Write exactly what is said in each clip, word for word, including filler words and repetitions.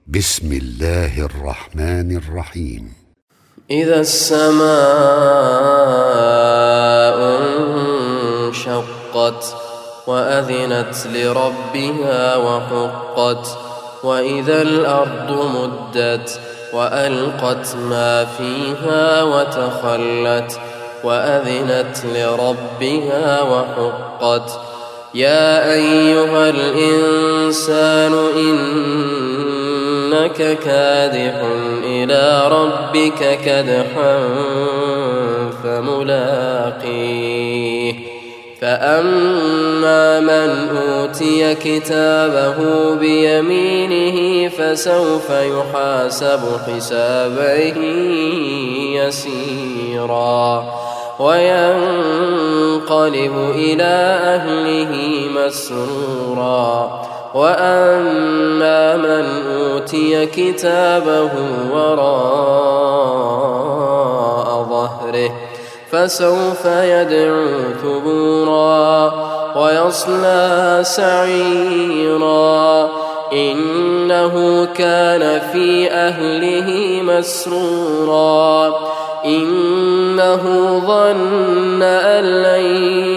بسم الله الرحمن الرحيم. إذا السماء انشقت وأذنت لربها وحقت وإذا الأرض مدت وألقت ما فيها وتخلت وأذنت لربها وحقت. يا أيها الإنسان إنك كادح إلى ربك كدحا فملاقيه. فأما من أوتي كتابه بيمينه فسوف يحاسب حسابا يسيرا وينقلب إلى أهله مسرورا. وأما من أوتي كتابه وراء ظهره فسوف يدعو ثبورا ويصلى سعيرا إنه كان في أهله مسرورا إنه ظن أن لن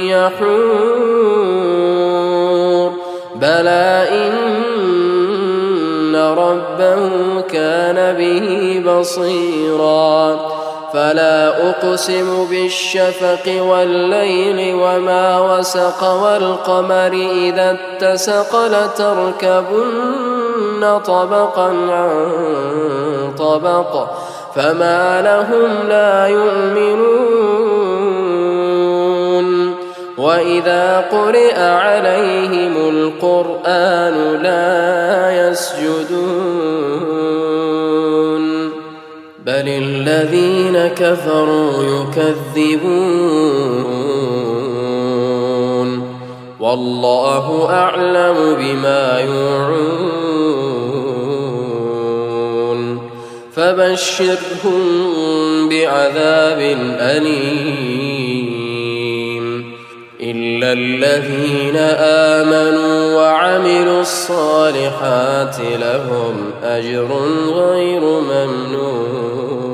يحور بلى إن ربه كان به بصيرا. فلا أقسم بالشفق والليل وما وسق والقمر إذا اتسق لتركبن طبقا عن طبق فما لهم لا يؤمنون. وإذا قرئ عليهم القرآن لا يسجدون بل الذين كفروا يكذبون والله أعلم بما يوعون. فبشرهم بعذاب أليم إلا الذين آمنوا وعملوا الصالحات لهم أجر غير ممنون.